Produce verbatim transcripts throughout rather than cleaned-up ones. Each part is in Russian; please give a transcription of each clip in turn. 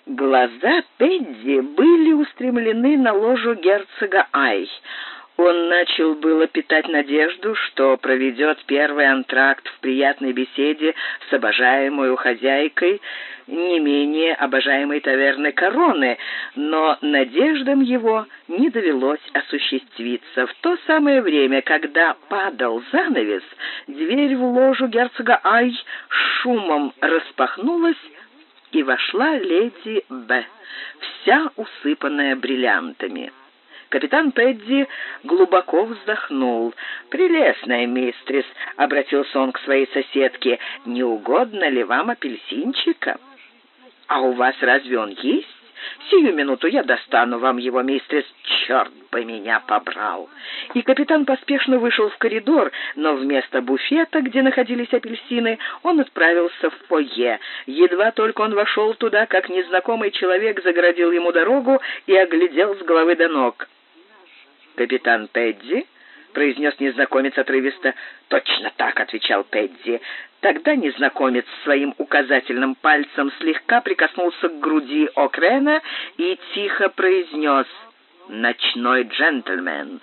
Глаза Пэдди были устремлены на ложу герцога Ай. Он начал было питать надежду, что проведет первый антракт в приятной беседе с обожаемой хозяйкой не менее обожаемой таверны Короны, но надеждам его не довелось осуществиться. В то самое время, когда падал занавес, дверь в ложу герцога Ай шумом распахнулась, и вошла леди Б, вся усыпанная бриллиантами. Капитан Пэдди глубоко вздохнул. «Прелестная мистрис», — обратился он к своей соседке, — «не угодно ли вам апельсинчика?» «А у вас разве он есть? Сию минуту я достану вам его, мистрис. Черт бы меня побрал!» И капитан поспешно вышел в коридор, но вместо буфета, где находились апельсины, он отправился в фойе. Едва только он вошел туда, как незнакомый человек загородил ему дорогу и оглядел с головы до ног. «Капитан Пэдди?» — произнес незнакомец отрывисто. «Точно так», — отвечал Пэдди. Тогда незнакомец своим указательным пальцем слегка прикоснулся к груди О'Крена и тихо произнес: «Ночной джентльмен».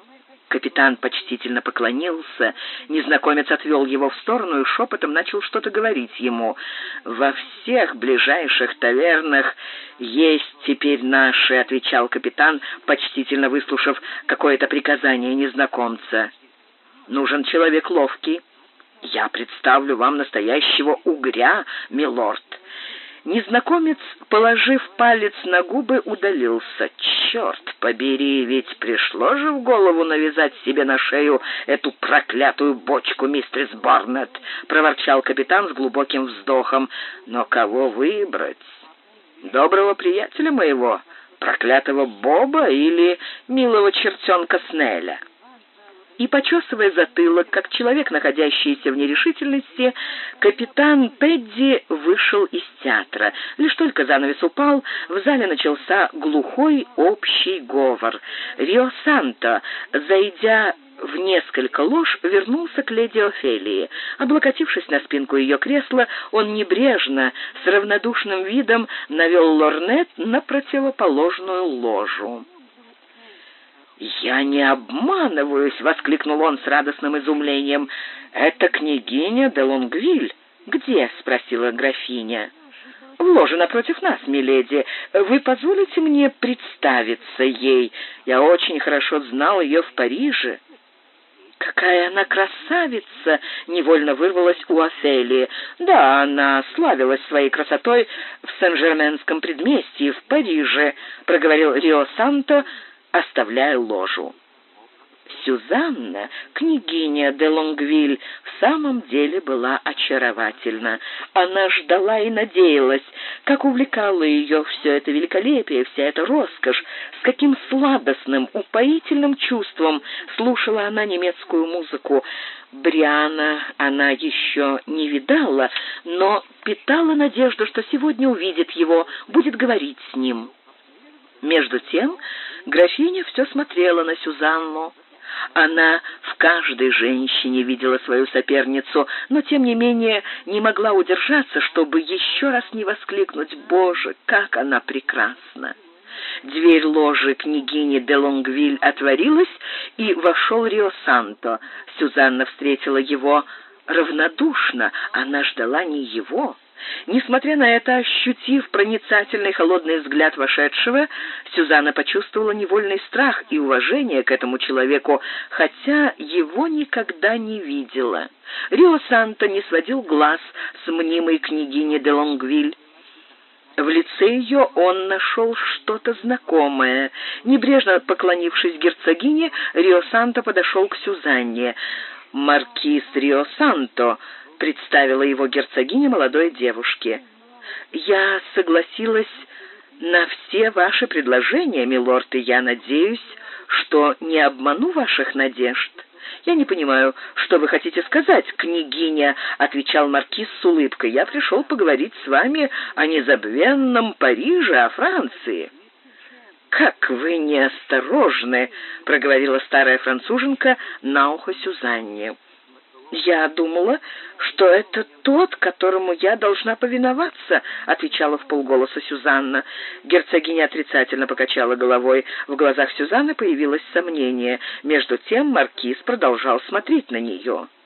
Капитан почтительно поклонился. Незнакомец отвел его в сторону и шепотом начал что-то говорить ему. «Во всех ближайших тавернах есть теперь наши», — отвечал капитан, почтительно выслушав какое-то приказание незнакомца. «Нужен человек ловкий. Я представлю вам настоящего угря, милорд». Незнакомец, положив палец на губы, удалился. «Черт побери, ведь пришло же в голову навязать себе на шею эту проклятую бочку, мистерс Барнетт», — проворчал капитан с глубоким вздохом. «Но кого выбрать? Доброго приятеля моего, проклятого Боба или милого чертенка Снеля?» И, почесывая затылок, как человек, находящийся в нерешительности, капитан Пэдди вышел из театра. Лишь только занавес упал, в зале начался глухой общий говор. Рио Санто, зайдя в несколько лож, вернулся к леди Офелии. Облокотившись на спинку ее кресла, он небрежно, с равнодушным видом навел лорнет на противоположную ложу. «Я не обманываюсь!» — воскликнул он с радостным изумлением. «Это княгиня де Лонгвиль». «Где?» — спросила графиня. «В ложе напротив нас, миледи. Вы позволите мне представиться ей? Я очень хорошо знал ее в Париже». «Какая она красавица!» — невольно вырвалась у Офелии. «Да, она славилась своей красотой в Сен-Жерменском предместье, в Париже», — проговорил Рио Санто, оставляя ложу. Сюзанна, княгиня де Лонгвиль, в самом деле была очаровательна. Она ждала и надеялась, как увлекало ее все это великолепие, вся эта роскошь, с каким сладостным, упоительным чувством слушала она немецкую музыку. Бриана она еще не видала, но питала надежду, что сегодня увидит его, будет говорить с ним. Между тем графиня все смотрела на Сюзанну. Она в каждой женщине видела свою соперницу, но, тем не менее, не могла удержаться, чтобы еще раз не воскликнуть: «Боже, как она прекрасна!» Дверь ложи княгини де Лонгвиль отворилась, и вошел Рио Санто. Сюзанна встретила его равнодушно, она ждала не его. Несмотря на это, ощутив проницательный холодный взгляд вошедшего, Сюзанна почувствовала невольный страх и уважение к этому человеку, хотя его никогда не видела. Рио Санто не сводил глаз с мнимой княгини де Лонгвиль. В лице ее он нашел что-то знакомое. Небрежно поклонившись герцогине, Рио Санто подошел к Сюзанне. «Маркиз Рио Санто», — представила его герцогиня молодой девушке. «Я согласилась на все ваши предложения, милорд, и я надеюсь, что не обману ваших надежд». «Я не понимаю, что вы хотите сказать, княгиня», — отвечал маркиз с улыбкой. «Я пришел поговорить с вами о незабвенном Париже, о Франции». «Как вы неосторожны», — проговорила старая француженка на ухо Сюзанне. «Я думала, что это тот, которому я должна повиноваться», — отвечала вполголоса Сюзанна. Герцогиня отрицательно покачала головой. В глазах Сюзанны появилось сомнение. Между тем маркиз продолжал смотреть на нее.